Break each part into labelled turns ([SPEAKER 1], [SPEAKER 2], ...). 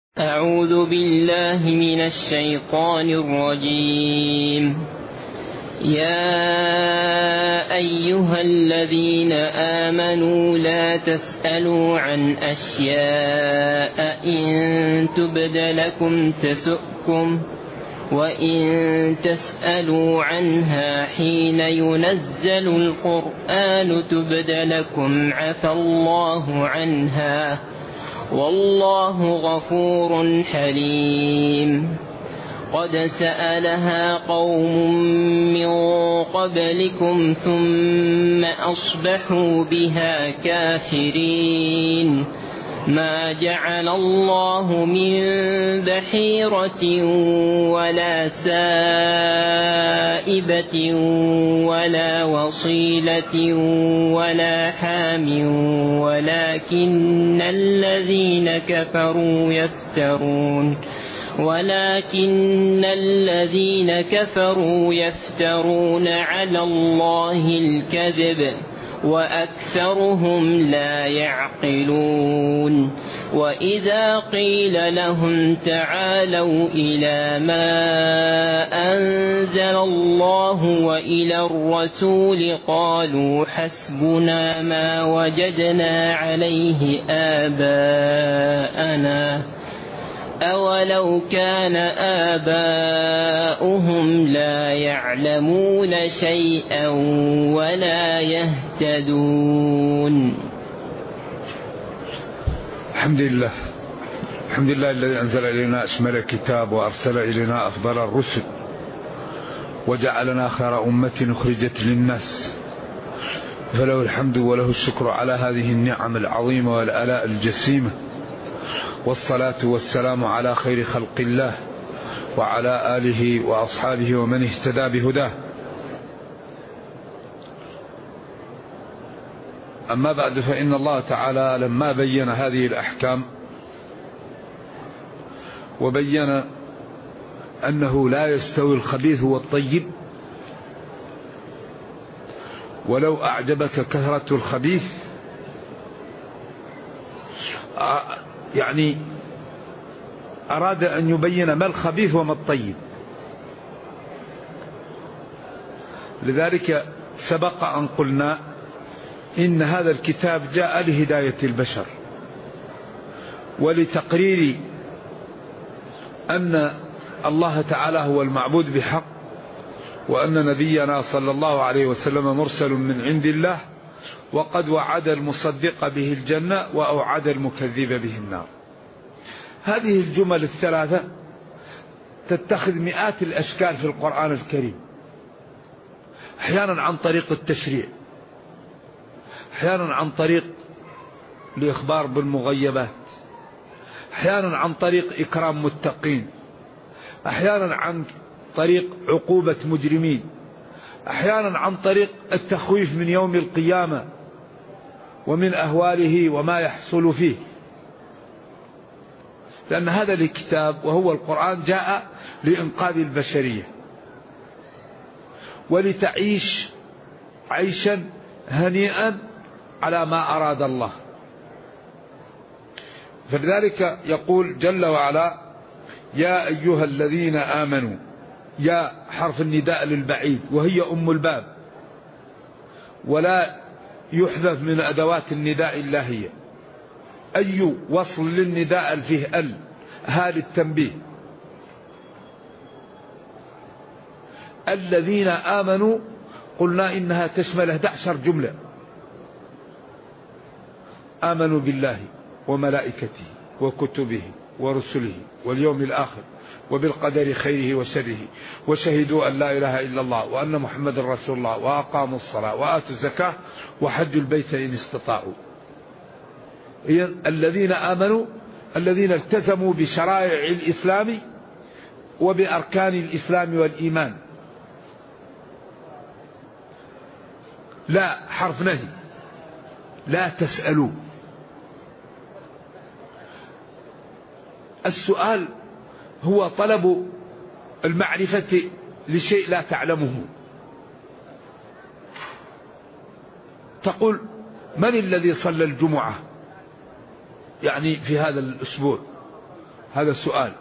[SPEAKER 1] أعوذ بالله من الشيطان الرجيم. يا أيها الذين آمنوا لا تسألوا عن أشياء إن تبد لكم تسؤكم وإن تسألوا عنها حين ينزل القرآن تبد لكم عفى الله عنها والله غفور حليم. قد سألها قوم من قبلكم ثم أصبحوا بها كافرين. ما جعل الله من بحيرة ولا سائبة ولا وصيلة ولا حام ولكن الذين كفروا يفترون على الله الكذب وأكثرهم لا يعقلون. وإذا قيل لهم تعالوا إلى ما أنزل الله وإلى الرسول قالوا حسبنا ما وجدنا عليه آباءنا أولو كان آباؤهم لا يعلمون شيئا ولا يهتدون.
[SPEAKER 2] الحمد لله الذي أنزل إلينا أشمل الكتاب وأرسل إلينا أفضل الرسل وجعلنا خير أمة أخرجت للناس، فله الحمد وله الشكر على هذه النعم العظيمة والآلاء الجسيمة، والصلاة والسلام على خير خلق الله وعلى آله وأصحابه ومن اهتدى بهداه. أما بعد، فإن الله تعالى لما بين هذه الأحكام وبين أنه لا يستوي الخبيث والطيب، ولو أعجبك كثرة الخبيث، يعني أراد أن يبين ما الخبيث وما الطيب. لذلك سبق أن قلنا إن هذا الكتاب جاء لهداية البشر ولتقرير أن الله تعالى هو المعبود بحق، وأن نبينا صلى الله عليه وسلم مرسل من عند الله، وقد وعد المصدق به الجنة وأوعد المكذب به النار. هذه الجمل الثلاثة تتخذ مئات الأشكال في القرآن الكريم، أحيانا عن طريق التشريع، أحيانا عن طريق الإخبار بالمغيبات، أحيانا عن طريق إكرام متقين، أحيانا عن طريق عقوبة مجرمين، أحيانا عن طريق التخويف من يوم القيامة ومن أهواله وما يحصل فيه. لأن هذا الكتاب وهو القرآن جاء لإنقاذ البشرية ولتعيش عيشا هنيئا على ما أراد الله. فلذلك يقول جل وعلا: يا أيها الذين آمنوا. يا حرف النداء للبعيد وهي أم الباب، ولا يحذف من أدوات النداء إلا هي. أي وصل للنداء فيه هذا التنبيه. الذين آمنوا قلنا إنها تشمل 11 جملة: آمنوا بالله وملائكته وكتبه ورسله واليوم الآخر وبالقدر خيره وشره، وشهدوا أن لا إله إلا الله وأن محمد رسول الله، وأقاموا الصلاة وآتوا الزكاة وحجوا البيت إن استطاعوا. الذين آمنوا الذين التزموا بشرائع الإسلام وبأركان الإسلام والإيمان. لا حرف نهي، لا تسألوا. السؤال هو طلب المعرفة لشيء لا تعلمه. تقول: من الذي صلى الجمعة يعني في هذا الأسبوع؟ هذا سؤال.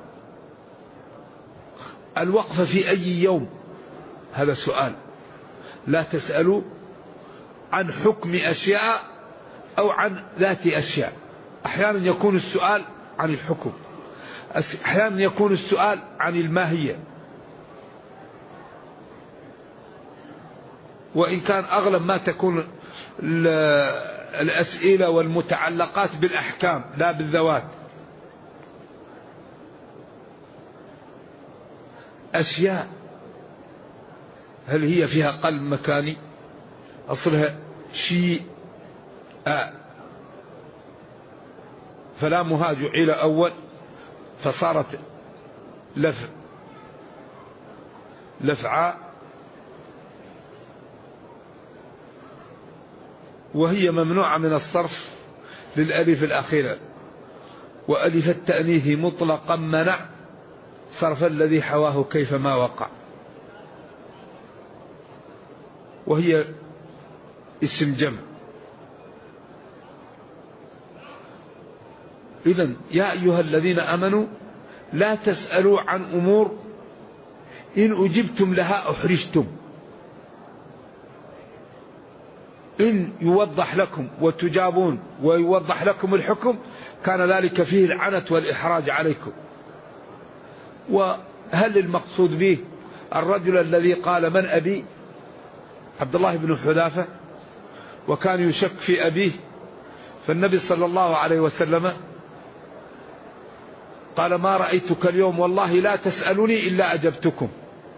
[SPEAKER 2] الوقف في أي يوم؟ هذا سؤال. لا تسألوا عن حكم أشياء أو عن ذات أشياء. أحيانا يكون السؤال عن الحكم، أحيانا يكون السؤال عن الماهية، وإن كان أغلب ما تكون الأسئلة والمتعلقات بالأحكام لا بالذوات. أشياء هل هي فيها قلب مكاني؟ أصلها شيء فلامها جعل أول فصارت لفعاء، وهي ممنوعة من الصرف للألف الأخيرة، وألف التأنيث مطلقا منع صرف الذي حواه كيفما وقع، وهي اسم جمع. إذن يا أيها الذين آمنوا لا تسألوا عن أمور إن أجبتم لها أحرجتم. إن يوضح لكم وتجابون ويوضح لكم الحكم كان ذلك فيه العنت والإحراج عليكم. وهل المقصود به الرجل الذي قال من أبي؟ عبد الله بن حذافة، وكان يشك في أبيه، فالنبي صلى الله عليه وسلم قال ما رأيتك اليوم والله لا تسألني إلا أجبتكم.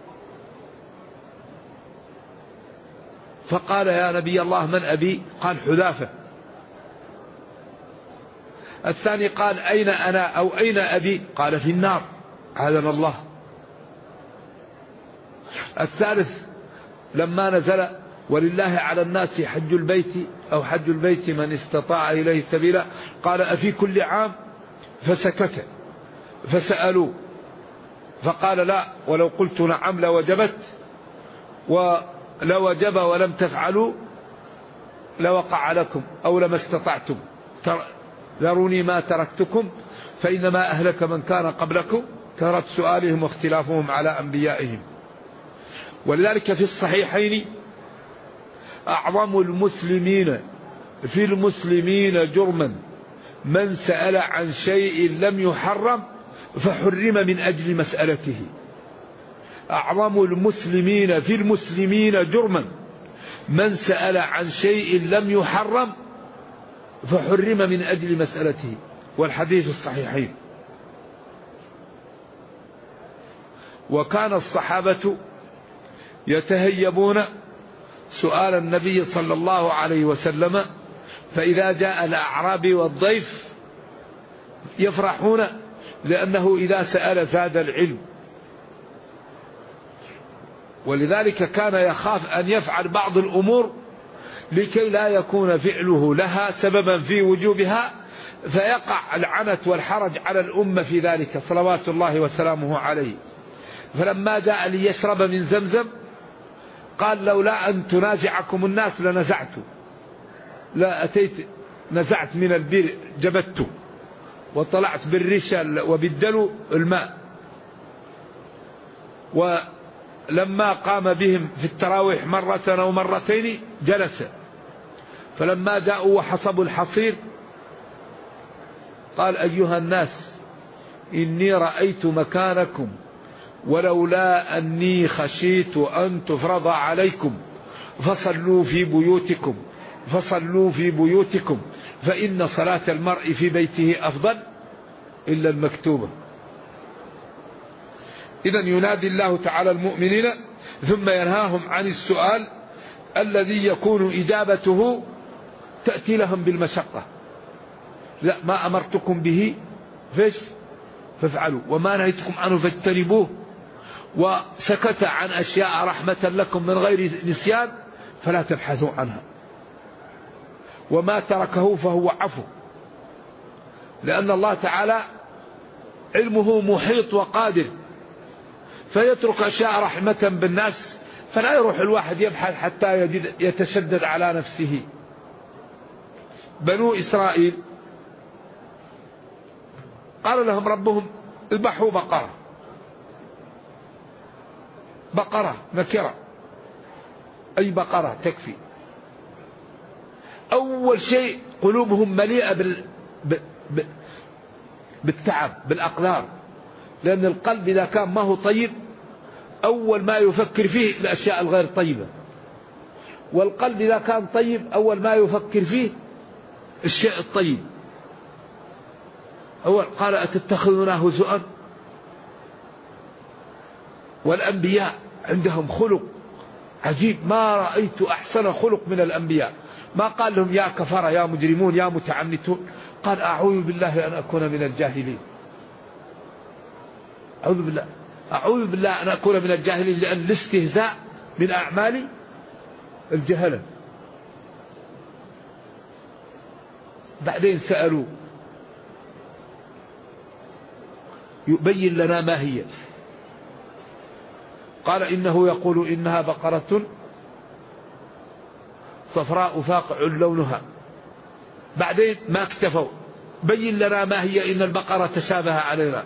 [SPEAKER 2] فقال يا نبي الله من أبي؟ قال حذافة. الثاني قال أين أنا أو أين أبي؟ قال في النار عاذنا الله. الثالث لما نزل ولله على الناس حج البيت أو حج البيت من استطاع إليه سبيلا قال أفي كل عام؟ فسكت، فسألوا فقال لا ولو قلت نعم لوجبت، ولوجب ولم تفعلوا لوقع لكم أو لما استطعتم، ذروني ما تركتكم فإنما أهلك من كان قبلكم كثرة سؤالهم واختلافهم على أنبيائهم. ولذلك في الصحيحين أعظم المسلمين في المسلمين جرما من سأل عن شيء لم يحرم فحرم من أجل مسألته. أعظم المسلمين في المسلمين جرما من سأل عن شيء لم يحرم فحرم من أجل مسألته، والحديث الصحيحين. وكان الصحابة يتهيبون سؤال النبي صلى الله عليه وسلم، فإذا جاء الأعرابي والضيف يفرحون لأنه إذا سأل زاد العلم. ولذلك كان يخاف أن يفعل بعض الأمور لكي لا يكون فعله لها سببا في وجوبها فيقع العنت والحرج على الأمة في ذلك صلوات الله وسلامه عليه. فلما جاء ليشرب من زمزم قال لولا أن تنازعكم الناس لنزعت، لا أتيت نزعت من البير جبت وطلعت بالريشة وبالدلو الماء. ولما قام بهم في التراويح مرة أو مرتين جلس، فلما جاءوا وحصبوا الحصير قال أيها الناس إني رأيت مكانكم ولولا أني خشيت أن تفرض عليكم فصلوا في بيوتكم فإن صلاة المرء في بيته أفضل إلا المكتوبة. إذن ينادي الله تعالى المؤمنين ثم ينهاهم عن السؤال الذي يكون إجابته تأتي لهم بالمشقة. لا ما أمرتكم به فافعلوا وما نهيتكم عنه فاجتنبوه، وسكت عن أشياء رحمة لكم من غير نسيان فلا تبحثوا عنها، وما تركه فهو عفو، لأن الله تعالى علمه محيط وقادر فيترك أشياء رحمة بالناس، فلا يروح الواحد يبحث حتى يتشدد على نفسه. بنو إسرائيل قال لهم ربهم اذبحوا بقرة، بقرة نكرة، أي بقرة تكفي. أول شيء قلوبهم مليئة بالتعب، بالأقدار، لأن القلب إذا كان ما هو طيب أول ما يفكر فيه الأشياء الغير طيبة، والقلب إذا كان طيب أول ما يفكر فيه الشيء الطيب. أول قال أتتخذونه هزؤا. والأنبياء عندهم خلق عجيب، ما رأيت أحسن خلق من الأنبياء. ما قال لهم يا كفر يا مجرمون يا متعنتون، قال أعوذ بالله أن أكون من الجاهلين. أعوذ بالله أن أكون من الجاهلين، لأن الاستهزاء من أعمال الجهلة. بعدين سألوا يبين لنا ما هي، قال إنه يقول إنها بقرة صفراء فاقع لونها. بعدين ما اكتفوا، بين لنا ما هي إن البقرة تشابه علينا.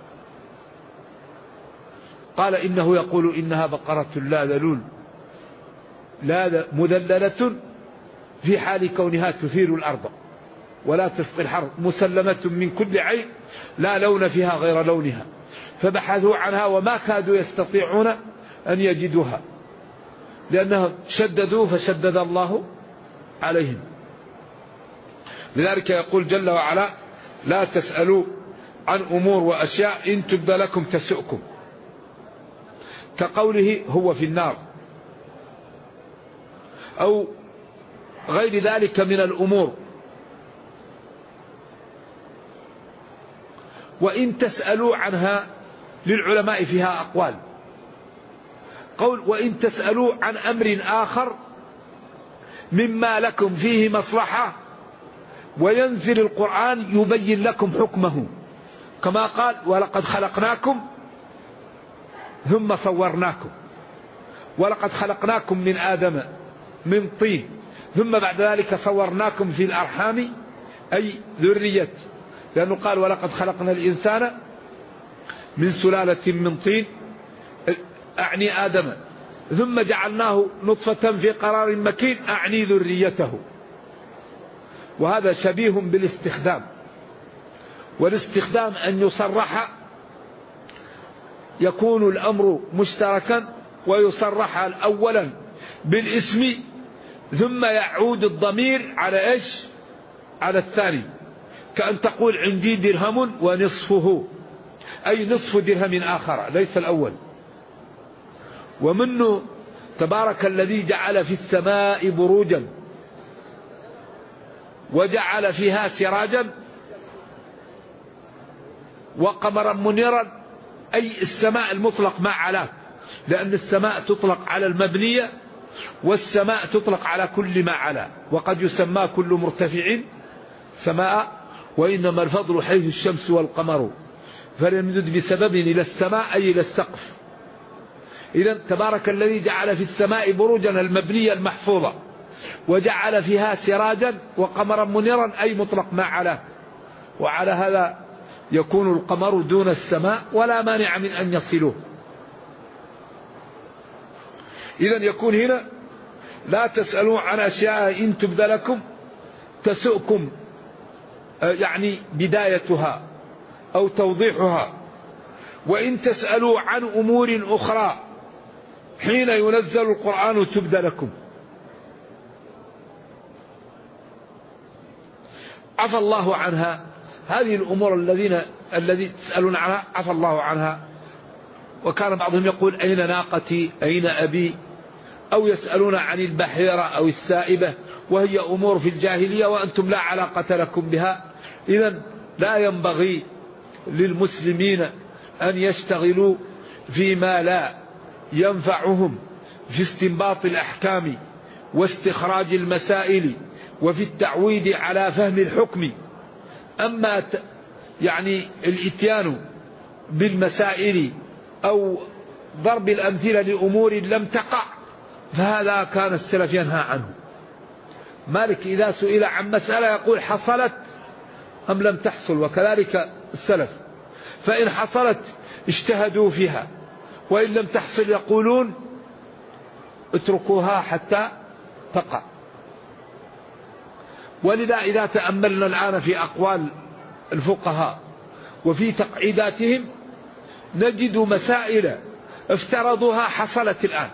[SPEAKER 2] قال إنه يقول إنها بقرة لا ذلول لا مذللة في حال كونها تثير الأرض ولا تسقي الحرث مسلمة من كل عين لا لون فيها غير لونها. فبحثوا عنها وما كادوا يستطيعون أن يجدوها، لأنهم شددوا فشدد الله عليهم. لذلك يقول جل وعلا لا تسألوا عن أمور وأشياء إن تبد لكم تسؤكم، كقوله هو في النار، أو غير ذلك من الأمور. وإن تسألوا عنها للعلماء فيها أقوال. قول وإن تسألوا عن أمر آخر مما لكم فيه مصلحة وينزل القرآن يبين لكم حكمه، كما قال ولقد خلقناكم ثم صورناكم، ولقد خلقناكم من آدم من طين ثم بعد ذلك صورناكم في الأرحام أي ذرية، لأنه قال ولقد خلقنا الإنسان من سلالة من طين أعني آدم ثم جعلناه نطفة في قرار مكين أعني ذريته. وهذا شبيه بالاستخدام، والاستخدام أن يصرح يكون الأمر مشتركا ويصرح أولا بالاسم ثم يعود الضمير على إيش؟ على الثاني، كأن تقول عندي درهم ونصفه، أي نصف درهم آخر ليس الأول. ومنه تبارك الذي جعل في السماء بروجا وجعل فيها سراجا وقمرا منيرا، أي السماء المطلق ما علاه، لأن السماء تطلق على المبنية والسماء تطلق على كل ما علاه، وقد يسمى كل مرتفع سماء، وإنما الفضل حيث الشمس والقمر فلم يمدد بسبب إلى السماء أي إلى السقف. إذن تبارك الذي جعل في السماء بروجا المبنية المحفوظة وجعل فيها سراجا وقمرا منيرا أي مطلق ما علاه، وعلى هذا يكون القمر دون السماء ولا مانع من أن يصلوه. إذن يكون هنا لا تسألوا عن أشياء إن تبد لكم تسؤكم، يعني بدايتها أو توضيحها. وإن تسألوا عن أمور أخرى حين ينزل القرآن تبد لكم. عفى الله عنها، هذه الأمور الذي تسألون عنها عفى الله عنها. وكان بعضهم يقول أين ناقتي أين أبي، أو يسألون عن البحيرة أو السائبة، وهي أمور في الجاهلية وأنتم لا علاقة لكم بها. إذن لا ينبغي للمسلمين أن يشتغلوا فيما لا ينفعهم في استنباط الأحكام واستخراج المسائل وفي التعويد على فهم الحكم. أما يعني الإتيان بالمسائل أو ضرب الأمثلة لأمور لم تقع فهذا كان السلف ينهى عنه. مالك إذا سئل عن مسألة يقول حصلت أم لم تحصل، وكذلك السلف. فإن حصلت اجتهدوا فيها، وإن لم تحصل يقولون اتركوها حتى تقع. ولذا إذا تأملنا الآن في أقوال الفقهاء وفي تقعيداتهم نجد مسائل افترضوها حصلت الآن.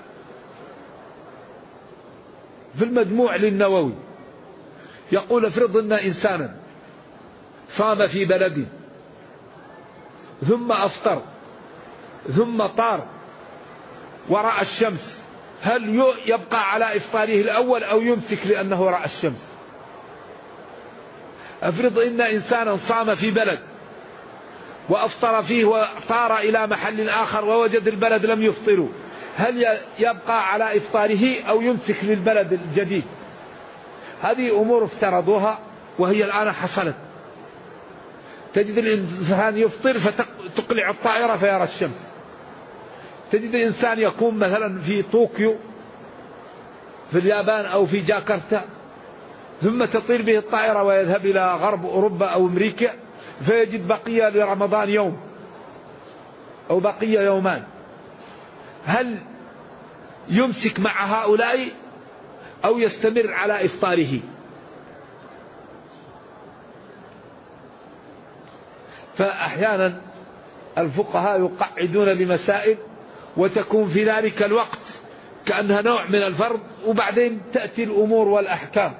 [SPEAKER 2] في المجموع للنووي يقول افرض أن إنسانا صام في بلد ثم أفطر ثم طار ورأى الشمس، هل يبقى على إفطاره الأول أو يمسك لأنه رأى الشمس؟ افرض إن إنسانا صام في بلد وأفطر فيه وطار إلى محل آخر ووجد البلد لم يفطروا، هل يبقى على إفطاره أو يمسك للبلد الجديد؟ هذه أمور افترضوها وهي الآن حصلت. تجد الإنسان يفطر فتقلع الطائرة فيرى الشمس، تجد إنسان يكون مثلا في طوكيو في اليابان أو في جاكرتا ثم تطير به الطائرة ويذهب إلى غرب أوروبا أو أمريكا فيجد بقية لرمضان يوم أو بقية يومان، هل يمسك مع هؤلاء أو يستمر على إفطاره؟ فأحيانا الفقهاء يقعدون لمسائل وتكون في ذلك الوقت كأنها نوع من الفرض، وبعدين تأتي الأمور والأحكام.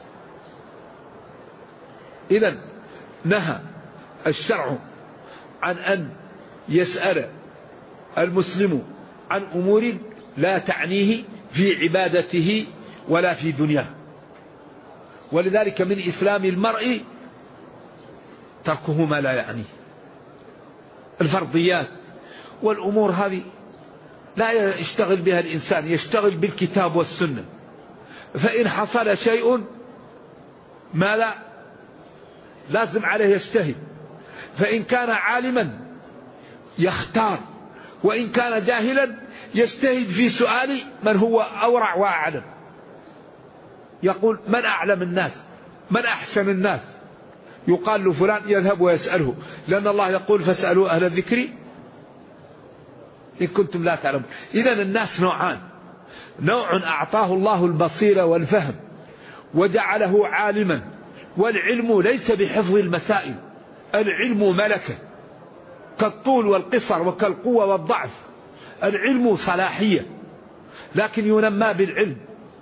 [SPEAKER 2] إذن نهى الشرع عن أن يسأل المسلم عن أمور لا تعنيه في عبادته ولا في دنياه. ولذلك من إسلام المرء تركه ما لا يعنيه. الفرضيات والأمور هذه لا يشتغل بها الإنسان، يشتغل بالكتاب والسنة. فإن حصل شيء ما لا لازم عليه يجتهد، فإن كان عالما يختار، وإن كان جاهلا يجتهد في سؤال من هو أورع وأعلم. يقول من أعلم الناس، من أحسن الناس، يقال له فلان يذهب ويسأله، لأن الله يقول فاسألوا أهل الذكر إن كنتم لا تعلمون. إذن الناس نوعان، نوع أعطاه الله البصيرة والفهم وجعله عالما، والعلم ليس بحفظ المسائل، العلم ملكة كالطول والقصر وكالقوة والضعف. العلم صلاحية لكن ينمى بالعلم.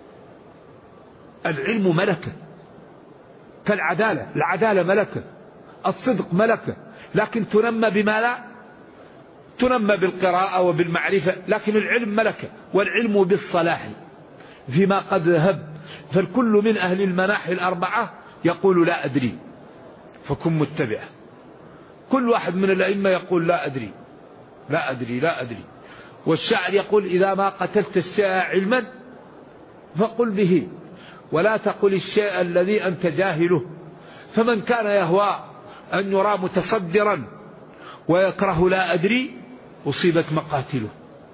[SPEAKER 2] العلم ملكة كالعدالة، العدالة ملكة، الصدق ملكة، لكن تنمى بما لا تنمى بالقراءة وبالمعرفة، لكن العلم ملكة، والعلم بالصلاح فيما قد ذهب. فالكل من أهل المناحي الأربعة يقول لا أدري فكن متبعه. كل واحد من الأئمة يقول لا أدري لا أدري لا أدري. والشاعر يقول إذا ما قتلت الشيء علما فقل به ولا تقل الشيء الذي أنت جاهله. فمن كان يهوى أن يرى متصدرا ويكره لا أدري أصيبت مقاتله.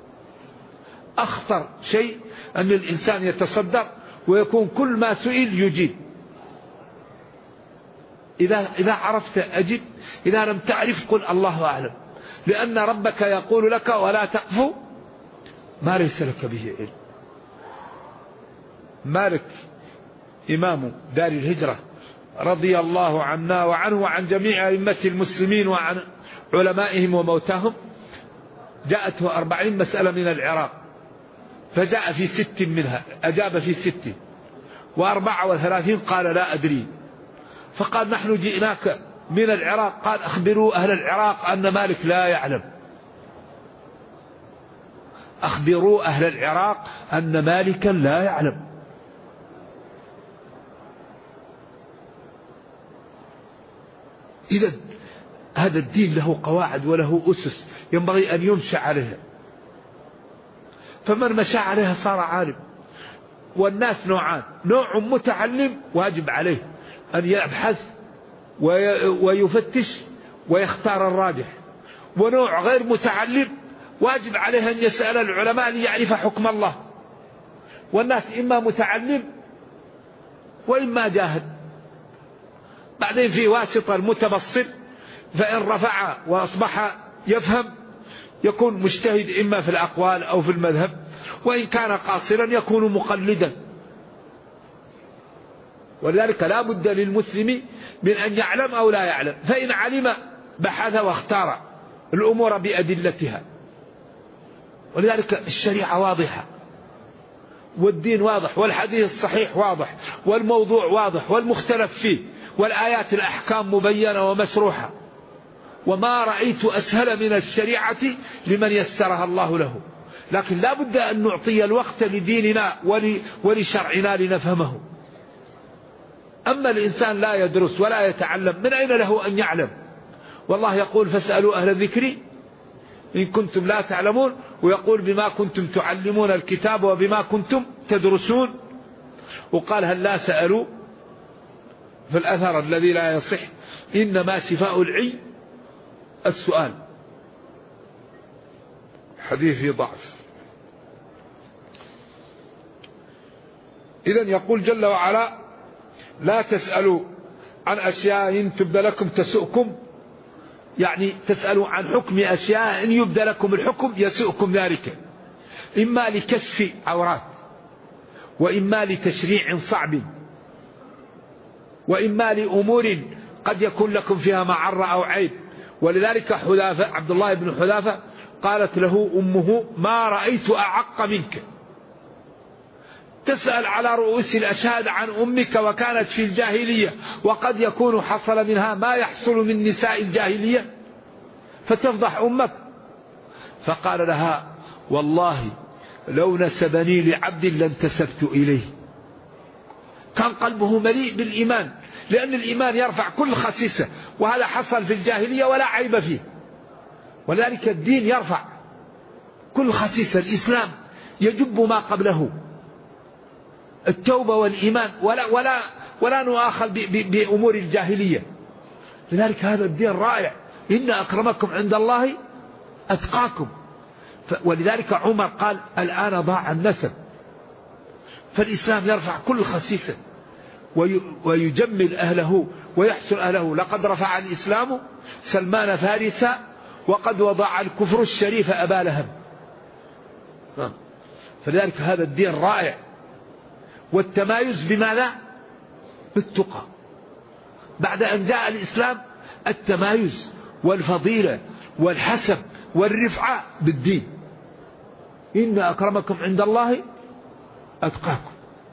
[SPEAKER 2] أخطر شيء أن الإنسان يتصدر ويكون كل ما سئل يجيب. إذا عرفت أجب، إذا لم تعرف قل الله أعلم، لأن ربك يقول لك ولا تقف ما ليس لك به علم. مالك إمام دار الهجرة رضي الله عنا وعنه وعن جميع أئمة المسلمين وعن علمائهم وموتاهم، جاءته 40 مسألة من العراق فجاء في 6 منها أجاب في 6، و34 قال لا أدري. فقال نحن جئناك من العراق، قال أخبروا أهل العراق أن مالك لا يعلم. أخبروا أهل العراق أن مالكا لا يعلم. إذن هذا الدين له قواعد وله أسس ينبغي أن يمشى عليها، فمن مشى عليها صار عالم. والناس نوعان، نوع متعلم واجب عليه أن يبحث ويفتش ويختار الراجح، ونوع غير متعلم واجب عليه أن يسأل العلماء ليعرف حكم الله. والناس إما متعلم وإما جاهل. بعدين في واسطة المتبسط فإن رفع وأصبح يفهم يكون مجتهد إما في الأقوال أو في المذهب، وإن كان قاصرا يكون مقلدا. ولذلك لا بد للمسلم من أن يعلم أو لا يعلم، فإن علم بحث واختار الأمور بأدلتها. ولذلك الشريعة واضحة، والدين واضح، والحديث الصحيح واضح، والموضوع واضح والمختلف فيه، والآيات الأحكام مبينة ومشروحة. وما رأيت أسهل من الشريعة لمن يسرها الله له. لكن لا بد أن نعطي الوقت لديننا ولشرعنا لنفهمه. أما الإنسان لا يدرس ولا يتعلم، من أين له أن يعلم؟ والله يقول فاسألوا أهل الذكر إن كنتم لا تعلمون، ويقول بما كنتم تعلمون الكتاب وبما كنتم تدرسون. وقال هل لا سألوا في الأثر الذي لا يصح إنما شفاء العي السؤال، حديث فيه ضعف. إذن يقول جل وعلا لا تسألوا عن أشياء تبدى لكم تسؤكم، يعني تسألوا عن حكم أشياء إن يبدى لكم الحكم يسؤكم ذلك، إما لكشف عورات، وإما لتشريع صعب، وإما لأمور قد يكون لكم فيها معرة أو عيب. ولذلك عبد الله بن حذافة قالت له أمه ما رأيت أعق منك، تسأل على رؤوس الأشهاد عن أمك وكانت في الجاهلية، وقد يكون حصل منها ما يحصل من نساء الجاهلية، فتفضح أمك. فقال لها والله لو نسبني لعبد لانتسبت إليه. كان قلبه مليء بالإيمان، لأن الإيمان يرفع كل خسيسة، وهذا حصل في الجاهلية ولا عيب فيه. ولذلك الدين يرفع كل خسيسة، الإسلام يجب ما قبله، التوبة والإيمان، ولا نؤاخذ بأمور الجاهلية. لذلك هذا الدين رائع، إن أكرمكم عند الله أتقاكم. ولذلك عمر قال الآن ضاع النسب. فالإسلام يرفع كل خسيسة ويجمل أهله ويحسن أهله. لقد رفع الإسلام سلمان فارسا، وقد وضع الكفر الشريف أبا لهب. فلذلك هذا الدين رائع. والتمايز بماذا؟ بالتقى. بعد أن جاء الإسلام التمايز والفضيلة والحسب والرفعة بالدين. إن أكرمكم عند الله أتقاكم.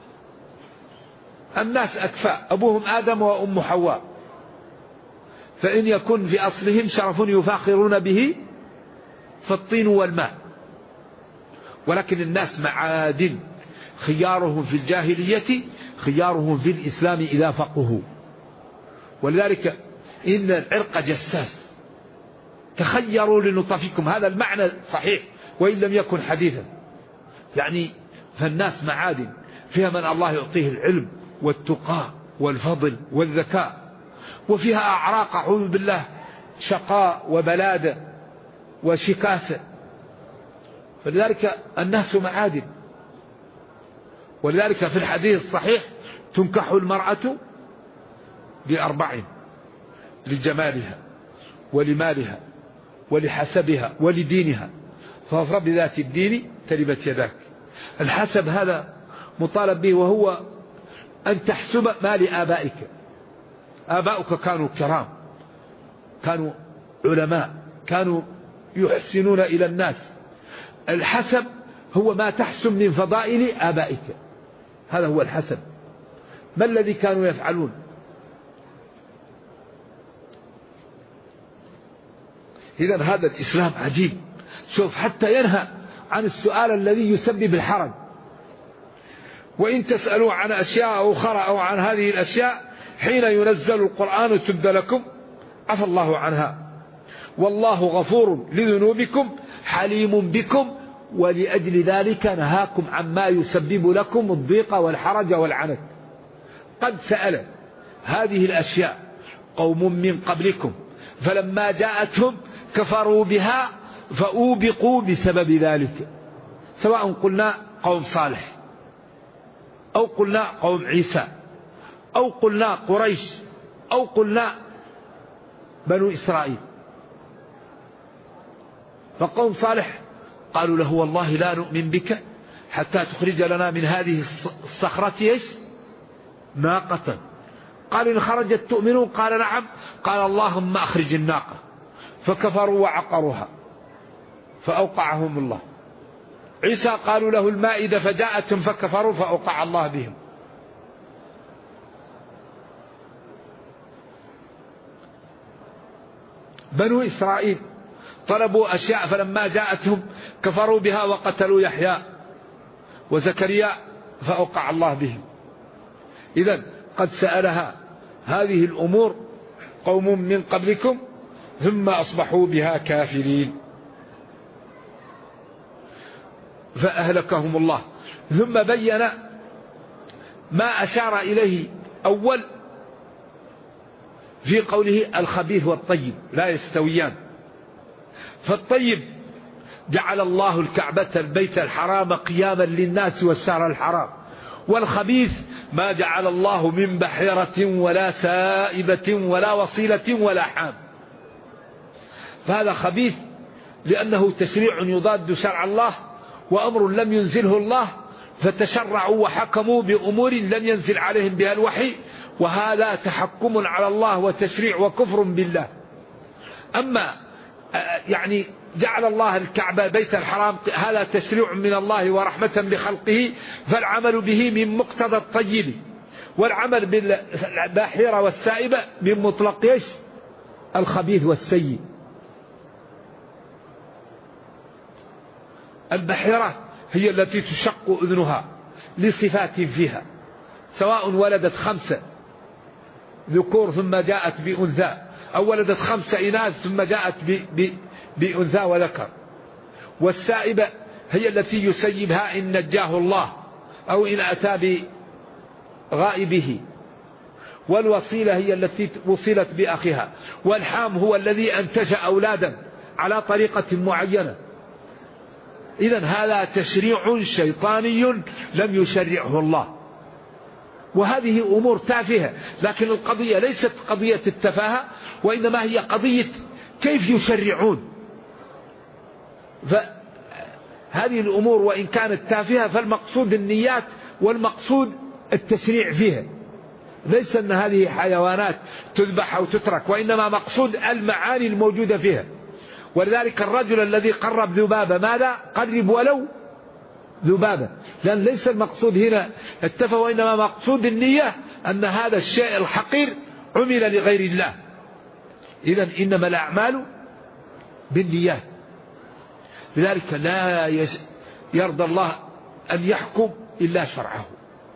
[SPEAKER 2] الناس أكفاء، أبوهم آدم وأم حواء، فإن يكن في أصلهم شرف يفاخرون به فالطين والماء. ولكن الناس معادن، خيارهم في الجاهلية خيارهم في الإسلام إذا فقهوا. ولذلك إن العرق جساس، تخيروا لنطفكم، هذا المعنى صحيح وإن لم يكن حديثا. يعني فالناس معادن، فيها من الله يعطيه العلم والتقى والفضل والذكاء، وفيها أعراق أعوذ بالله شقاء وبلادة وشكاسة. فلذلك الناس معادن. ولذلك في الحديث الصحيح تنكح المرأة ل4: لجمالها ولمالها ولحسبها ولدينها، فاظفر بذات الدين تربت يداك. الحسب هذا مطالب به، وهو أن تحسب ما لآبائك. آباؤك كانوا كرام، كانوا علماء، كانوا يحسنون إلى الناس. الحسب هو ما تحسب من فضائل آبائك، هذا هو الحسب. ما الذي كانوا يفعلون؟ إذن هذا الإسلام عجيب. شوف حتى ينهى عن السؤال الذي يسبب الحرج. وإن تسألوا عن أشياء أخرى أو عن هذه الأشياء حين ينزل القرآن تبد لكم عفى الله عنها، والله غفور لذنوبكم حليم بكم، ولأجل ذلك نهاكم عما يسبب لكم الضيق والحرج والعنت. قد سأل هذه الأشياء قوم من قبلكم فلما جاءتهم كفروا بها فأوبقوا بسبب ذلك، سواء قلنا قوم صالح أو قلنا قوم عيسى أو قلنا قريش أو قلنا بنو إسرائيل. فقوم صالح قالوا له والله لا نؤمن بك حتى تخرج لنا من هذه الصخرة ناقة. قالوا إن خرجت تؤمنون؟ قال نعم. قال اللهم أخرج الناقة. فكفروا وعقروها فأوقعهم الله. عيسى قالوا له المائدة فجاءتهم فكفروا فأوقع الله بهم. بنو إسرائيل طلبوا أشياء فلما جاءتهم كفروا بها وقتلوا يحيى وزكريا فأوقع الله بهم. إذن قد سألها هذه الأمور قوم من قبلكم ثم أصبحوا بها كافرين فأهلكهم الله. ثم بين ما أشار إليه أول في قوله الخبيث والطيب لا يستويان. فالطيب جعل الله الكعبة البيت الحرام قياما للناس والشهر الحرام، والخبيث ما جعل الله من بحيرة ولا سائبة ولا وصيلة ولا حام. فهذا خبيث لأنه تشريع يضاد شرع الله وأمر لم ينزله الله، فتشرعوا وحكموا بأمور لم ينزل عليهم بها الوحي، وهذا تحكم على الله وتشريع وكفر بالله. أما يعني جعل الله الكعبة بيت الحرام هذا تشريع من الله ورحمة بخلقه، فالعمل به من مقتضى الطيب، والعمل بالباحيرة والسائبة من مطلق الخبيث والسيء. البحيرة هي التي تشق أذنها لصفات فيها، سواء ولدت 5 ذكور ثم جاءت بأنثى، أو ولدت 5 إناث ثم جاءت بأنثى وذكر. والسائبة هي التي يسيبها إن نجاه الله أو إن أتى بغائبه. والوصيلة هي التي وصلت بأخيها. والحام هو الذي أنتج أولادا على طريقة معينة. إذن هذا تشريع شيطاني لم يشرعه الله، وهذه أمور تافهة، لكن القضية ليست قضية التفاهة، وإنما هي قضية كيف يشرعون. فهذه الأمور وإن كانت تافهة فالمقصود النيات والمقصود التشريع فيها، ليس أن هذه حيوانات تذبح أو تترك، وإنما مقصود المعاني الموجودة فيها. ولذلك الرجل الذي قرب ذبابة ماذا؟ قرب ولو ذبابة، لأن ليس المقصود هنا التفه، وإنما مقصود النية أن هذا الشيء الحقير عمل لغير الله. إذن إنما الأعمال بالنيات. لذلك لا يرضى الله أن يحكم إلا شرعه،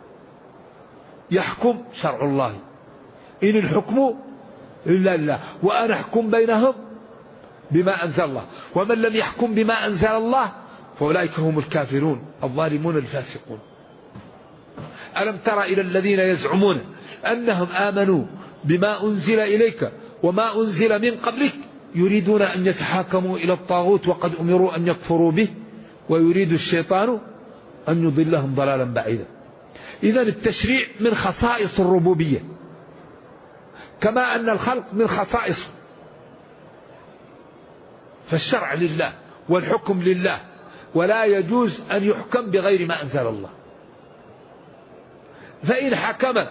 [SPEAKER 2] يحكم شرع الله، إن الحكم إلا لله وأن أحكم بينهم بما أنزل الله، ومن لم يحكم بما أنزل الله فأولئك هم الكافرون الظالمون الفاسقون. ألم تر إلى الذين يزعمون أنهم آمنوا بما أنزل إليك وما أنزل من قبلك يريدون أن يتحاكموا إلى الطاغوت وقد أمروا أن يكفروا به ويريد الشيطان أن يضلهم ضلالا بعيدا. إذن التشريع من خصائص الربوبية، كما أن الخلق من خصائصه. فالشرع لله والحكم لله، ولا يجوز أن يحكم بغير ما أنزل الله. فإن حكم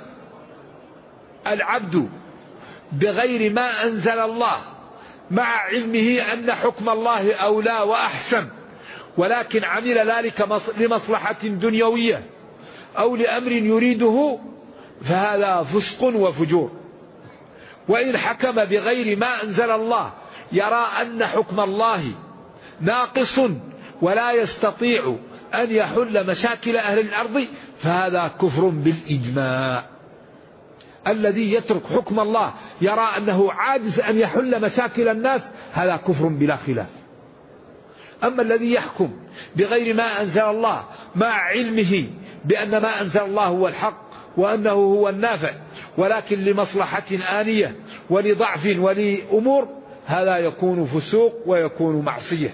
[SPEAKER 2] العبد بغير ما أنزل الله مع علمه أن حكم الله أولى وأحسن، ولكن عمل ذلك لمصلحة دنيوية أو لأمر يريده، فهذا فسق وفجور. وإن حكم بغير ما أنزل الله يرى أن حكم الله ناقص ولا يستطيع أن يحل مشاكل أهل الأرض، فهذا كفر بالإجماع. الذي يترك حكم الله يرى أنه عاجز أن يحل مشاكل الناس، هذا كفر بلا خلاف. أما الذي يحكم بغير ما أنزل الله مع علمه بأن ما أنزل الله هو الحق وأنه هو النافع، ولكن لمصلحة آنية ولضعف ولأمور، هذا يكون فسوق ويكون معصية.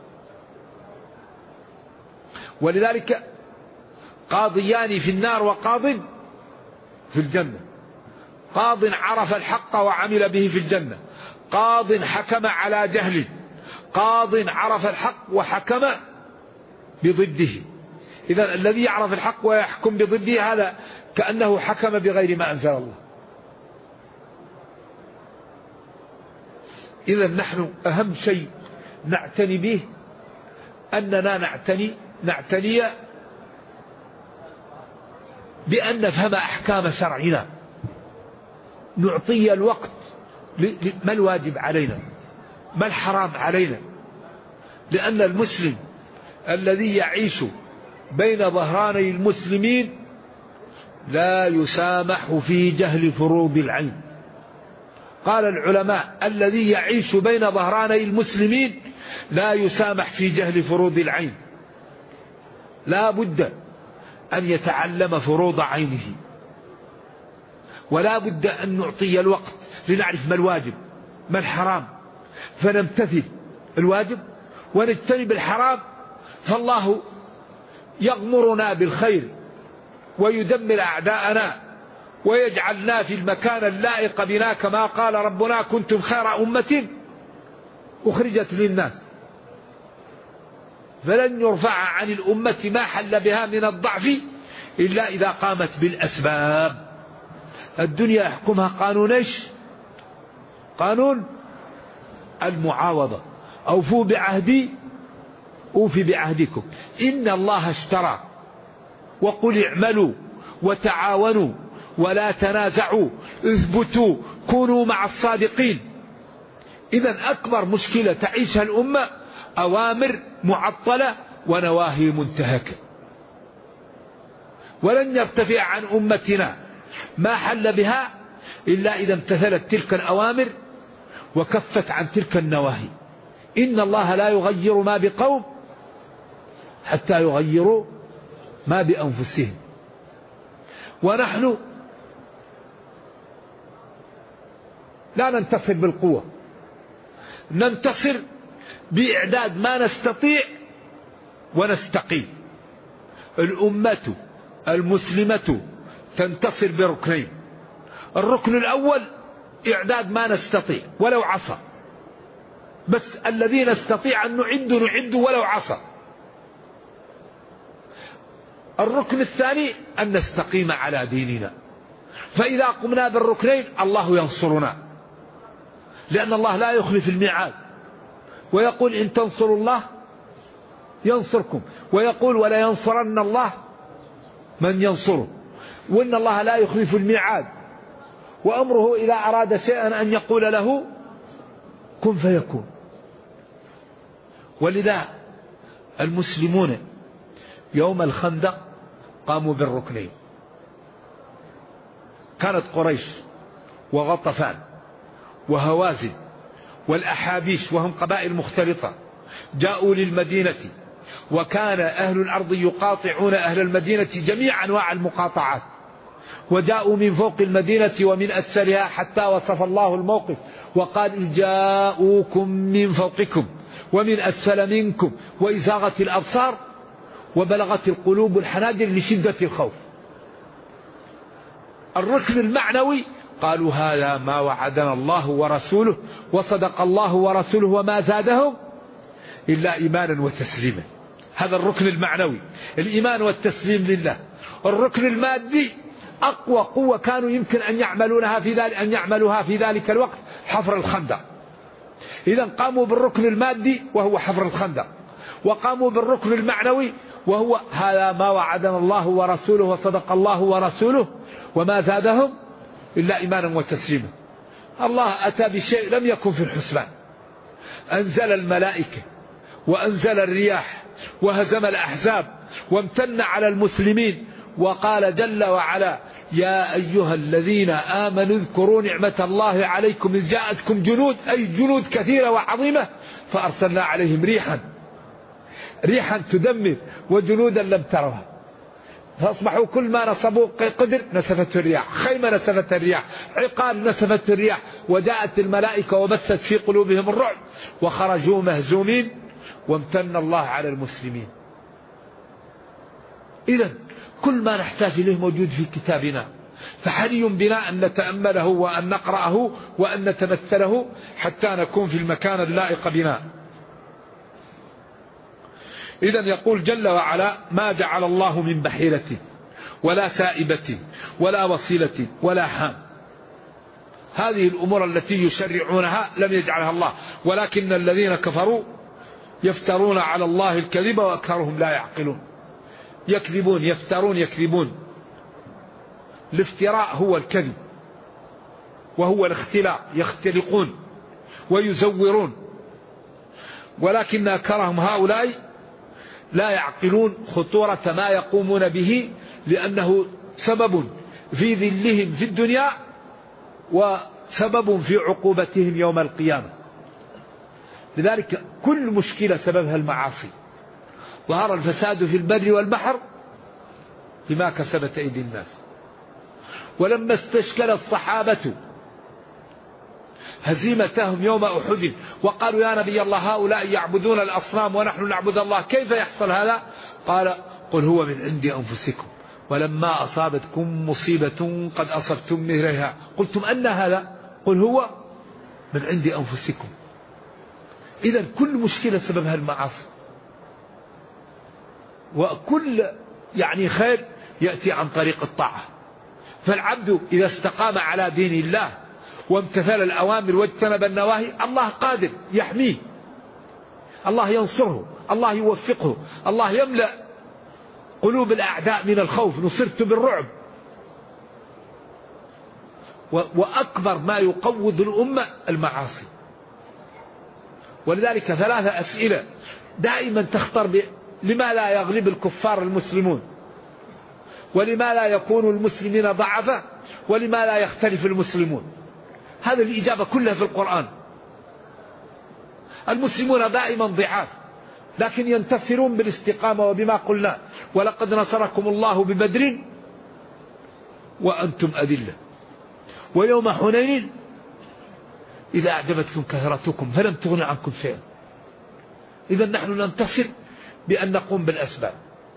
[SPEAKER 2] ولذلك قاضيان في النار وقاض في الجنة. قاض عرف الحق وعمل به في الجنة، قاض حكم على جهل، قاض عرف الحق وحكم بضده. إذا الذي يعرف الحق ويحكم بضده هذا كأنه حكم بغير ما أنزل الله. إذا نحن أهم شيء نعتني به أننا نعتني بأن نفهم أحكام شرعنا، نعطي الوقت ما الواجب علينا، ما الحرام علينا. لأن المسلم الذي يعيش بين ظهراني المسلمين لا يسامح في جهل فروض العين. قال العلماء: الذي يعيش بين ظهراني المسلمين لا يسامح في جهل فروض العين، لا بد أن يتعلم فروض عينه، ولا بد أن نعطي الوقت لنعرف ما الواجب ما الحرام، فنمتثل الواجب ونجتنب الحرام، فالله يغمرنا بالخير ويدمر أعداءنا ويجعلنا في المكان اللائق بنا، كما قال ربنا: كنتم خير أمة أخرجت للناس. فلن يرفع عن الأمة ما حل بها من الضعف إلا إذا قامت بالأسباب. الدنيا يحكمها قانون ايش؟ قانون المعاوضة: أوفوا بعهدي أوفي بعهدكم، إن الله اشترى، وقل اعملوا وتعاونوا ولا تنازعوا اثبتوا كونوا مع الصادقين. إذن أكبر مشكلة تعيشها الأمة أوامر معطلة ونواهي منتهكة، ولن يرتفع عن أمتنا ما حل بها إلا إذا امتثلت تلك الأوامر وكفت عن تلك النواهي. إن الله لا يغير ما بقوم حتى يغيروا ما بأنفسهم. ونحن لا ننتصر بالقوة، ننتصر بإعداد ما نستطيع ونستقيم. الأمة المسلمة تنتصر بركنين: الركن الأول إعداد ما نستطيع ولو عصى، بس الذي نستطيع أن نعد ولو عصى. الركن الثاني أن نستقيم على ديننا، فإذا قمنا بالركنين الله ينصرنا، لأن الله لا يخلف الميعاد، ويقول: إن تنصروا الله ينصركم، ويقول: ولا ينصرن الله من ينصره، وإن الله لا يخلف الميعاد، وأمره إذا أراد شيئا أن يقول له كن فيكون. ولذا المسلمون يوم الخندق قاموا بالركنين. كانت قريش وغطفان وهوازن والأحابيش وهم قبائل مختلطة جاءوا للمدينة، وكان أهل الأرض يقاطعون أهل المدينة جميع أنواع المقاطعات، وجاءوا من فوق المدينة ومن أسفلها، حتى وصف الله الموقف وقال: إذ جاءوكم من فوقكم ومن أسفل منكم وإذ زاغت الأبصار وبلغت القلوب الحناجر لشدة الخوف. الركن المعنوي قالوا: هذا ما وعدنا الله ورسوله وصدق الله ورسوله وما زادهم إلا إيمانا وتسليما. هذا الركن المعنوي، الإيمان والتسليم لله. الركن المادي أقوى قوة كانوا يمكن أن يعملوها في ذلك الوقت حفر الخندق. إذا قاموا بالركن المادي وهو حفر الخندق، وقاموا بالركن المعنوي وهو هذا ما وعدنا الله ورسوله وصدق الله ورسوله وما زادهم إلا إيمانا وتسليما. الله أتى بشيء لم يكن في الحسبان، أنزل الملائكة وأنزل الرياح وهزم الأحزاب وامتن على المسلمين، وقال جل وعلا: يا أيها الذين آمنوا اذكروا نعمة الله عليكم إذ جاءتكم جنود، أي جنود كثيرة وعظيمة، فأرسلنا عليهم ريحا تدمر وجنودا لم تروها، فأصبحوا كل ما نصبوا قدر نسفت الرياح، خيمة نسفت الرياح، عقال نسفت الرياح، وجاءت الملائكة وبثت في قلوبهم الرعب وخرجوا مهزومين، وامتن الله على المسلمين. إذن كل ما نحتاج إليه موجود في كتابنا، فحري بنا أن نتأمله وأن نقرأه وأن نتمثله حتى نكون في المكان اللائق بنا. إذن يقول جل وعلا: ما جعل الله من بحيرة ولا سائبة ولا وصيلة ولا حام. هذه الأمور التي يشرعونها لم يجعلها الله، ولكن الذين كفروا يفترون على الله الكذب وأكثرهم لا يعقلون. يكذبون، يفترون، يكذبون. الافتراء هو الكذب وهو الاختلاق، يختلقون ويزورون، ولكن أكثرهم هؤلاء لا يعقلون خطورة ما يقومون به، لأنه سبب في ذلهم في الدنيا وسبب في عقوبتهم يوم القيامة. لذلك كل مشكلة سببها المعاصي. ظهر الفساد في البر والبحر بما كسبت أيدي الناس. ولما استشكل الصحابة هزيمتهم يوم أحد وقالوا: يا نبي الله، هؤلاء يعبدون الأصنام ونحن نعبد الله، كيف يحصل هذا؟ قال: قل هو من عند أنفسكم، ولما أصابتكم مصيبة قد أصبتم مثلها قلتم أن هذا؟ قل هو من عند أنفسكم. إذن كل مشكلة سببها المعاصي، وكل خير يأتي عن طريق الطاعة. فالعبد إذا استقام على دين الله وامتثل الأوامر واجتنب النواهي، الله قادر يحميه، الله ينصره، الله يوفقه، الله يملأ قلوب الأعداء من الخوف. نصرت بالرعب. وأكبر ما يقوض الأمة المعاصي. ولذلك 3 أسئلة دائما تخطر لما لا يغلب الكفار المسلمون، ولما لا يكون المسلمين ضعفا، ولما لا يختلف المسلمون. هذه الإجابة كلها في القرآن. المسلمون دائما ضعاف، لكن ينتصرون بالاستقامة وبما قلنا: ولقد نصركم الله ببدر وأنتم أذلة ويوم حنين إذا أعجبتكم كثرتكم فلم تغن عنكم شيئا. إذا نحن ننتصر بأن نقوم بالأسباب،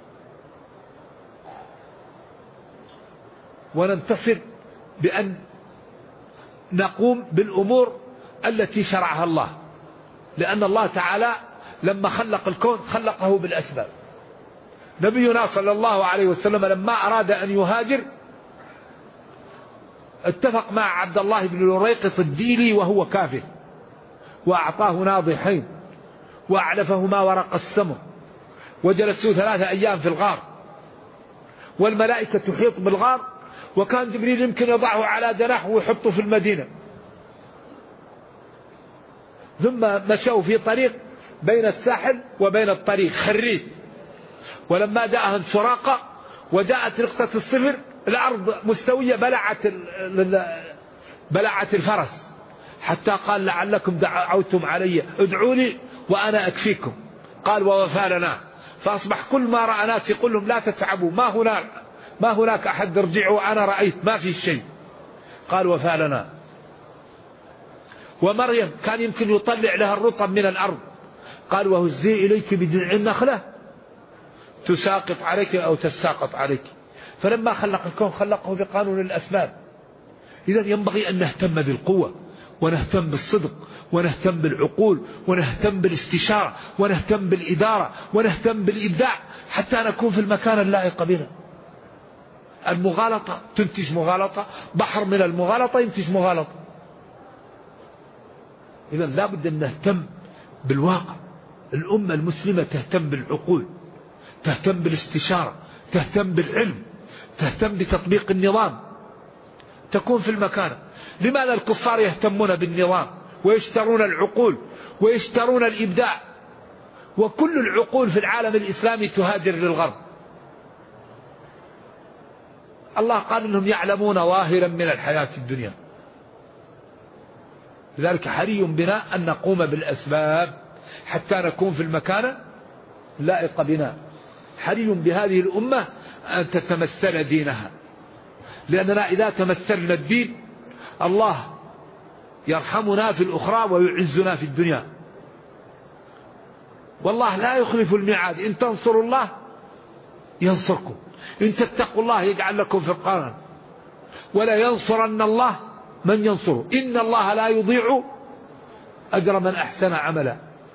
[SPEAKER 2] وننتصر بأن نقوم بالأمور التي شرعها الله، لأن الله تعالى لما خلق الكون خلقه بالأسباب. نبينا صلى الله عليه وسلم لما أراد أن يهاجر اتفق مع عبد الله بن الريقط الديلي وهو كافر، وأعطاه ناضحين وأعلفهما ورق السمر، وجلسوا 3 أيام في الغار، والملائكة تحيط بالغار، وكان جبريل يمكن يضعه على جناحه ويحطه في المدينة. ثم مشوا في طريق بين الساحل وبين الطريق خريف، ولما جاءهم سراقة وجاءت رقة الصفر الأرض مستوية بلعت الفرس، حتى قال: لعلكم دعوتم علي، ادعوا لي وأنا أكفيكم. قال: ووفى لنا. فأصبح كل ما رأى ناس يقول لهم: لا تتعبوا، ما هناك أحد، ارجعوا، أنا رأيت ما في شيء. قال: وفى لنا. ومريم كان يمكن يطلع لها الرطب من الأرض، قال: وهزي إليك بجذع النخلة تساقط عليك أو تساقط عليك. فلما خلق الكون خلقه بقانون الأسباب. إذن ينبغي أن نهتم بالقوة، ونهتم بالصدق، ونهتم بالعقول، ونهتم بالاستشارة، ونهتم بالإدارة، ونهتم بالإبداع، حتى نكون في المكان اللائق بنا. المغالطة تنتج مغالطة، بحر من المغالطة ينتج مغالطة. إذن لا بد أن نهتم بالواقع. الأمة المسلمة تهتم بالعقول، تهتم بالاستشارة، تهتم بالعلم، تهتم بتطبيق النظام، تكون في المكان. لماذا الكفار يهتمون بالنظام ويشترون العقول ويشترون الإبداع، وكل العقول في العالم الإسلامي تهاجر للغرب؟ الله قال إنهم يعلمون ظاهرا من الحياة الدنيا. لذلك حري بنا أن نقوم بالأسباب حتى نكون في المكان اللائق بنا. حري بهذه الأمة أن تتمثل دينها، لأننا إذا تمثلنا الدين الله يرحمنا في الأخرى ويعزنا في الدنيا. والله لا يخلف الميعاد. إن تنصروا الله ينصركم، إن تتقوا الله يجعل لكم فرقانا. ولا ينصرن الله من ينصره، إن الله لا يضيع أجر من أحسن عملا.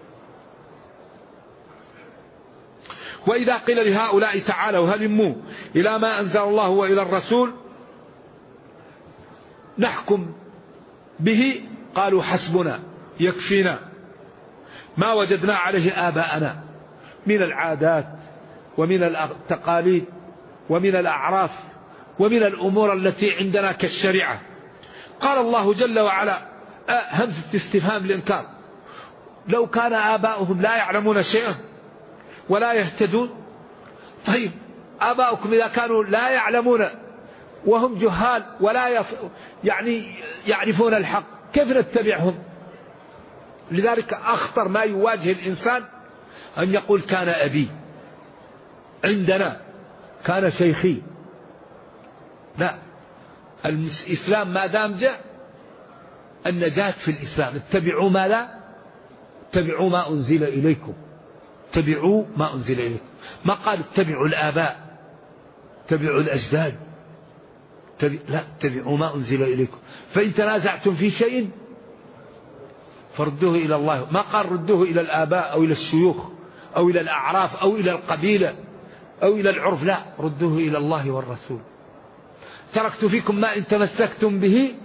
[SPEAKER 2] وإذا قيل لهؤلاء تعالوا هلموا إلى ما أنزل الله وإلى الرسول نحكم به، قالوا حسبنا يكفينا ما وجدنا عليه آباءنا من العادات ومن التقاليد ومن الأعراف ومن الأمور التي عندنا كالشريعة. قال الله جل وعلا همزة استفهام الإنكار، لو كان آباؤهم لا يعلمون شيئا ولا يهتدون. طيب آباؤكم إذا كانوا لا يعلمون وهم جهال ولا يعرفون الحق كيف نتبعهم؟ لذلك أخطر ما يواجه الإنسان أن يقول كان أبي عندنا، كان شيخي. لا، الإسلام ما دام جاء النجاة في الإسلام. اتبعوا ما لا اتبعوا ما أنزل إليكم، اتبعوا ما أنزل إليكم. ما قال اتبعوا الآباء اتبعوا الأجداد، لا، اتبعوا ما أنزل إليكم. فإن تنازعتم في شيء فردوه إلى الله. ما قال ردوه إلى الآباء أو إلى الشيوخ أو إلى الأعراف أو إلى القبيلة أو إلى العرف، لا، ردوه إلى الله والرسول. تركت فيكم ما إن تمسكتم به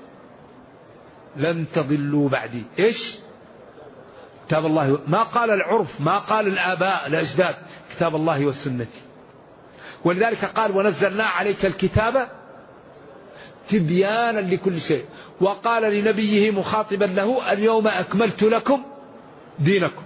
[SPEAKER 2] لن تضلوا بعدي. إيش؟ كتاب الله. ما قال العرف، ما قال الآباء الأجداد، كتاب الله والسنة. ولذلك قال ونزلنا عليك الكتاب تبيانا لكل شيء. وقال لنبيه مخاطبا له اليوم أكملت لكم دينكم.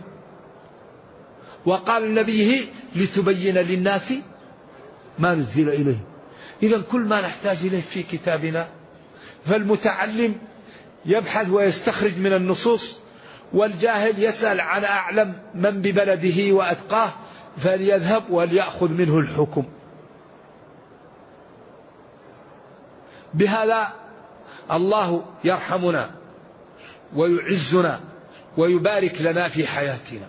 [SPEAKER 2] وقال لنبيه لتبين للناس ما نزل إليه. إذن كل ما نحتاج إليه في كتابنا. فالمتعلم يبحث ويستخرج من النصوص، والجاهل يسأل عن أعلم من ببلده وأتقاه فليذهب وليأخذ منه الحكم. بهذا الله يرحمنا ويعزنا ويبارك لنا في حياتنا.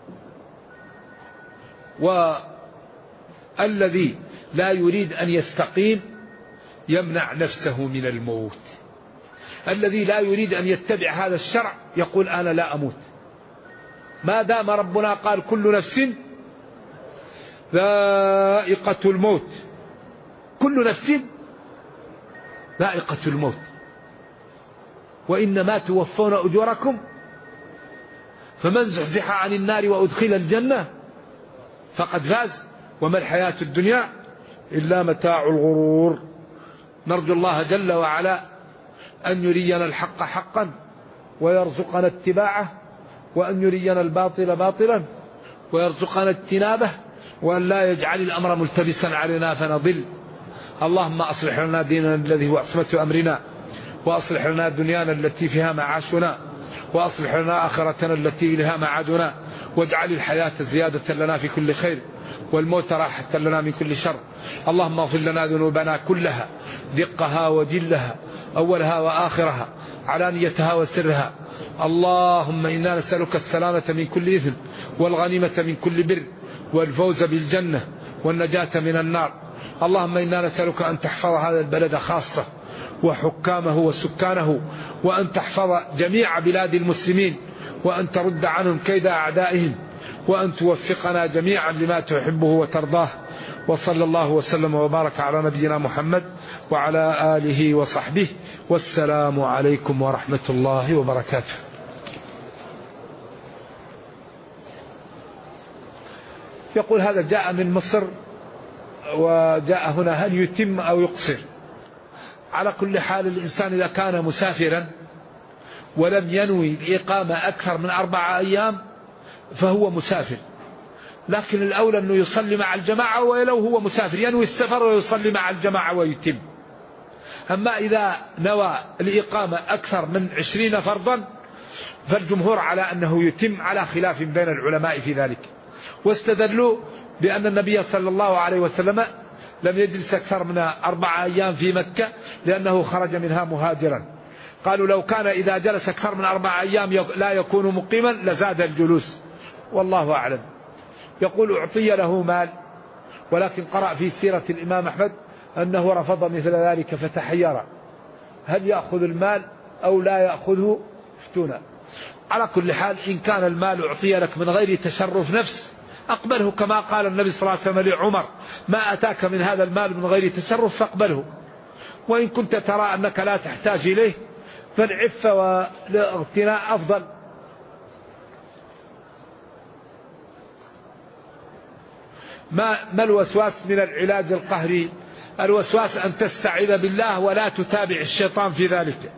[SPEAKER 2] والذي لا يريد أن يستقيم يمنع نفسه من الموت. الذي لا يريد أن يتبع هذا الشرع يقول أنا لا أموت. ما دام ربنا قال كل نفس ذائقة الموت، كل نفس ذائقة الموت، وإنما توفون أجوركم فمن زحزح عن النار وأدخل الجنة فقد فاز وما الحياة الدنيا إلا متاع الغرور. نرجو الله جل وعلا أن يرينا الحق حقا ويرزقنا اتباعه، وأن يرينا الباطل باطلا ويرزقنا اجتنابه، وأن لا يجعل الأمر ملتبسا علينا فنضل. اللهم أصلح لنا ديننا الذي هو عصمة أمرنا، وأصلح لنا دنيانا التي فيها معاشنا، وأصلح لنا آخرتنا التي إليها معادنا، واجعل الحياة زيادة لنا في كل خير والموت راحة لنا من كل شر. اللهم اغفر لنا ذنوبنا كلها دقها وجلها، أولها وآخرها، علانيتها وسرها. اللهم إنا نسألك السلامة من كل إثم، والغنيمة من كل بر، والفوز بالجنة، والنجاة من النار. اللهم إنا نسألك أن تحفظ هذا البلد خاصة وحكامه وسكانه، وأن تحفظ جميع بلاد المسلمين، وأن ترد عنهم كيد أعدائهم، وأن توفقنا جميعا لما تحبه وترضاه. وصلى الله وسلم وبارك على نبينا محمد وعلى آله وصحبه، والسلام عليكم ورحمة الله وبركاته. يقول هذا جاء من مصر وجاء هنا، هل يتم أو يقصر؟ على كل حال الإنسان إذا كان مسافرا ولم ينوي الإقامة أكثر من 4 أيام فهو مسافر، لكن الأولى أنه يصلي مع الجماعة، ولو هو مسافر ينوي السفر ويصلي مع الجماعة ويتم. أما إذا نوى الإقامة أكثر من 20 فرضا فالجمهور على أنه يتم، على خلاف بين العلماء في ذلك. واستدلوا بأن النبي صلى الله عليه وسلم لم يجلس أكثر من 4 أيام في مكة لأنه خرج منها مهاجرا. قالوا لو كان إذا جلس أكثر من 4 أيام لا يكون مقيما لزاد الجلوس، والله أعلم. يقول أعطي له مال، ولكن قرأ في سيرة الإمام أحمد أنه رفض مثل ذلك فتحير هل يأخذ المال أو لا يأخذه افتونا. على كل حال إن كان المال أعطي لك من غير تشرف نفس أقبله، كما قال النبي صلى الله عليه وسلم لعمر ما أتاك من هذا المال من غير تشرف فاقبله، وإن كنت ترى أنك لا تحتاج إليه فالعفة والاغتناء أفضل. ما الوسواس من العلاج القهري؟ الوسواس أن تستعيذ بالله ولا تتابع الشيطان في ذلك.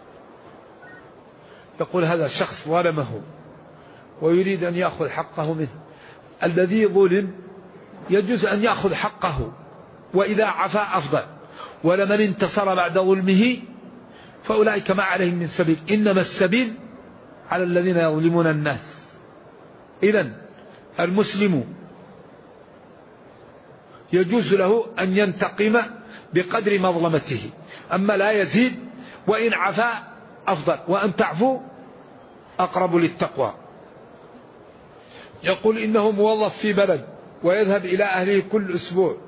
[SPEAKER 2] يقول هذا الشخص ظلمه ويريد أن يأخذ حقه منه. الذي ظلم يجوز أن يأخذ حقه وإذا عفا أفضل، ولمن انتصر بعد ظلمه فأولئك ما عليهم من سبيل، إنما السبيل على الذين يظلمون الناس. إذن المسلم يجوز له أن ينتقم بقدر مظلمته، أما لا يزيد، وإن عفا أفضل، وأن تعفو أقرب للتقوى. يقول إنه موظف في بلد ويذهب إلى أهله كل أسبوع،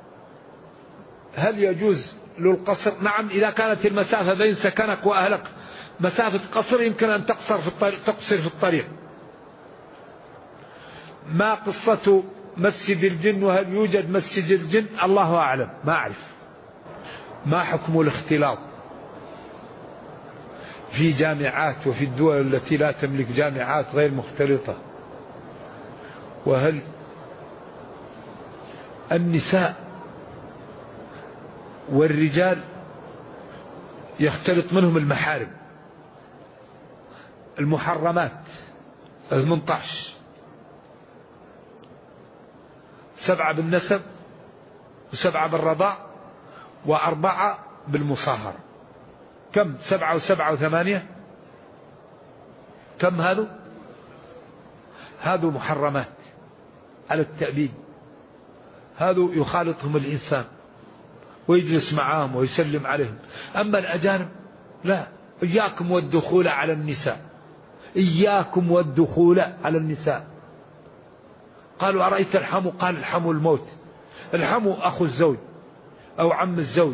[SPEAKER 2] هل يجوز له القصر؟ نعم، إذا كانت المسافة بين سكنك وأهلك مسافة قصر يمكن أن تقصر في الطريق. ما قصة مسجد الجن وهل يوجد مسجد الجن؟ الله أعلم، ما أعرف. ما حكم الاختلاط في جامعات وفي الدول التي لا تملك جامعات غير مختلطة؟ وهل النساء والرجال يختلط منهم المحارم؟ المحرمات 18، 7 بالنسب و7 بالرضاع و4 بالمصاهرة. كم؟ 7 و7 و8، كم هذا محرمات على التأبيد. هذا يخالطهم الإنسان ويجلس معهم ويسلم عليهم. أما الأجانب لا. إياكم والدخول على النساء، إياكم والدخول على النساء. قالوا أرأيت الحمو؟ قال الحمو الموت. الحمو أخو الزوج أو عم الزوج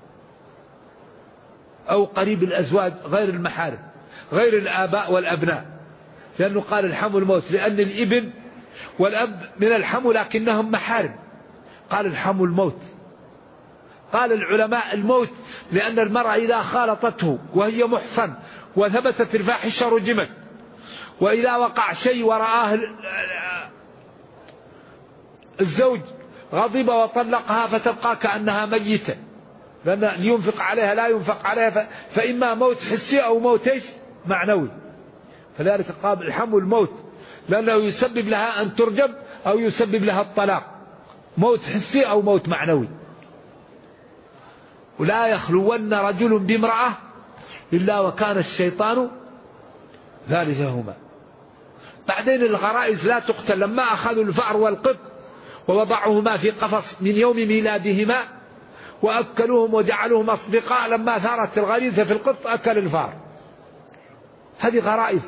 [SPEAKER 2] أو قريب الأزواج غير المحارم، غير الآباء والأبناء، لأنه قال الحمو الموت، لأن الابن والأب من الحمو لكنهم محارم. قال الحمو الموت. قال العلماء الموت لأن المرأة إذا خالطته وهي محصن وثبتت الفاحشة رجمت، وإذا وقع شيء ورآه الزوج غضب وطلقها فتبقى كأنها ميتة، لأن ينفق عليها لا ينفق عليها، فإما موت حسي أو موت معنوي. فلذلك قال الحمو الموت، لأنه يسبب لها أن ترجم أو يسبب لها الطلاق، موت حسي أو موت معنوي. ولا يخلون رجل بامرأة إلا وكان الشيطان ثالثهما. بعدين الغرائز لا تقتل. لما أخذوا الفأر والقط ووضعوهما في قفص من يوم ميلادهما وأكلوهم وجعلوهم أصدقاء، لما ثارت الغريزة في القط أكل الفار. هذه غرائز.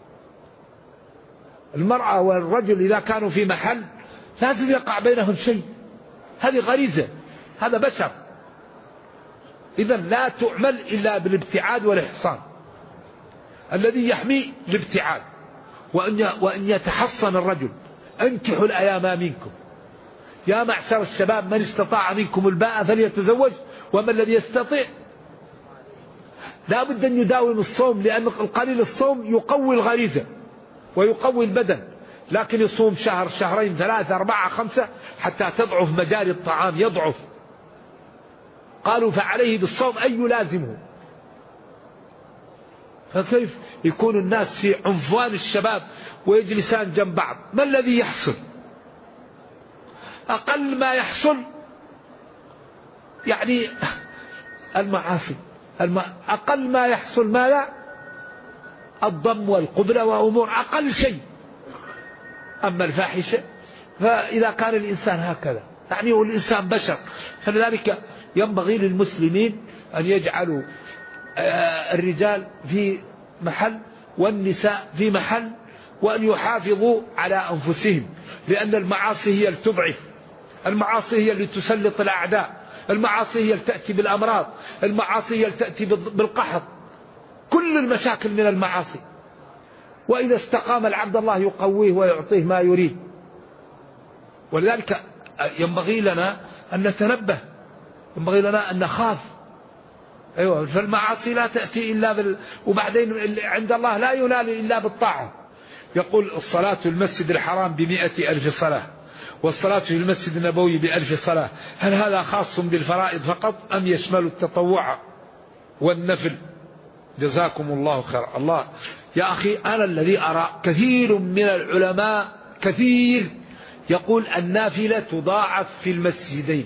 [SPEAKER 2] المرأة والرجل إذا كانوا في محل لازم يقع بينهم شيء، هذه غريزة، هذا بشر. إذا لا تعمل إلا بالابتعاد والإحصان. الذي يحمي الابتعاد، وأن يتحصن الرجل. أنكحوا الأيام منكم يا معشر الشباب من استطاع منكم الباء فليتزوج، ومن الذي يستطيع. لا بد أن يداوم الصوم، لأن القليل الصوم يقوي الغريزة ويقوي البدن، لكن يصوم شهر، شهرين، 3، 4، 5 حتى تضعف مجاري الطعام، يضعف. قالوا فعليه بالصوم أي يلازمه. فكيف يكون الناس في عنفوان الشباب ويجلسان جنب بعض؟ ما الذي يحصل؟ أقل ما يحصل يعني المعاصي، أقل ما يحصل ماذا؟ الضم والقبلة وأمور أقل شيء. أما الفاحشة فإذا كان الإنسان هكذا يعني هو الإنسان بشر. فلذلك ينبغي للمسلمين أن يجعلوا الرجال في محل والنساء في محل، وأن يحافظوا على أنفسهم، لأن المعاصي هي اللي تضعف، المعاصي هي اللي تسلط الأعداء، المعاصي هي تأتي بالأمراض، المعاصي هي تأتي بالقحط، كل المشاكل من المعاصي. وإذا استقام العبد الله يقويه ويعطيه ما يريد. ولذلك ينبغي لنا أن نتنبه، ينبغي لنا أن نخاف. أيوة، فالمعاصي لا تأتي إلا وبعدين عند الله لا ينال إلا بالطاعة. يقول الصلاة في المسجد الحرام ب100,000 صلاة، والصلاة في المسجد النبوي ب1000 صلاة. هل هذا خاص بالفرائض فقط أم يشمل التطوع والنفل؟ جزاكم الله خير. الله يا أخي، أنا الذي أرى كثير من العلماء كثير يقول النافلة تضاعف في المسجدين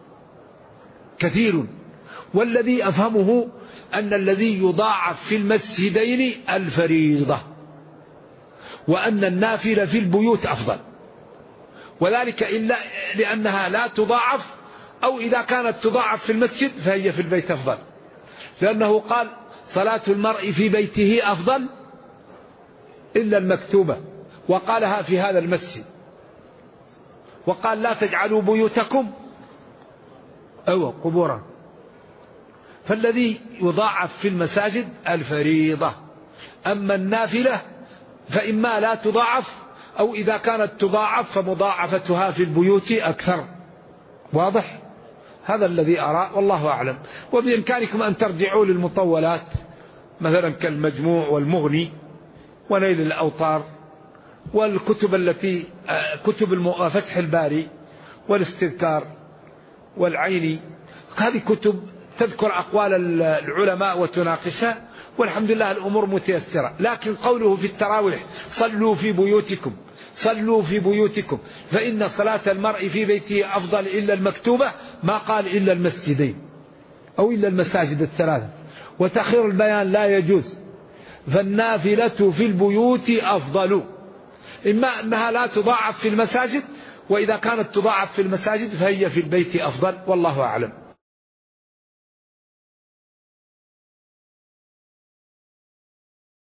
[SPEAKER 2] كثير، والذي أفهمه أن الذي يضاعف في المسجدين الفريضة، وأن النافلة في البيوت أفضل، وذلك إلا لأنها لا تضاعف، أو إذا كانت تضاعف في المسجد فهي في البيت أفضل، لأنه قال صلاة المرء في بيته أفضل إلا المكتوبة، وقالها في هذا المسجد، وقال لا تجعلوا بيوتكم قبورا. فالذي يضاعف في المساجد الفريضة، أما النافلة فإما لا تضاعف، أو إذا كانت تضاعف فمضاعفتها في البيوت أكثر. واضح؟ هذا الذي أرى، والله أعلم. وبإمكانكم أن ترجعوا للمطولات مثلا كالمجموع والمغني ونيل الأوطار والكتب التي كتب فتح الباري والاستذكار والعيني. هذه كتب تذكر أقوال العلماء وتناقشها، والحمد لله الأمور متيسرة. لكن قوله في التراويح صلوا في بيوتكم، صلوا في بيوتكم، فإن صلاة المرء في بيته أفضل إلا المكتوبة، ما قال إلا المسجدين أو إلا المساجد الثلاثة. وتأخير البيان لا يجوز، فالنافلة في البيوت أفضل، إما أنها لا تضاعف في المساجد، وإذا كانت تضاعف في المساجد فهي في البيت أفضل، والله أعلم.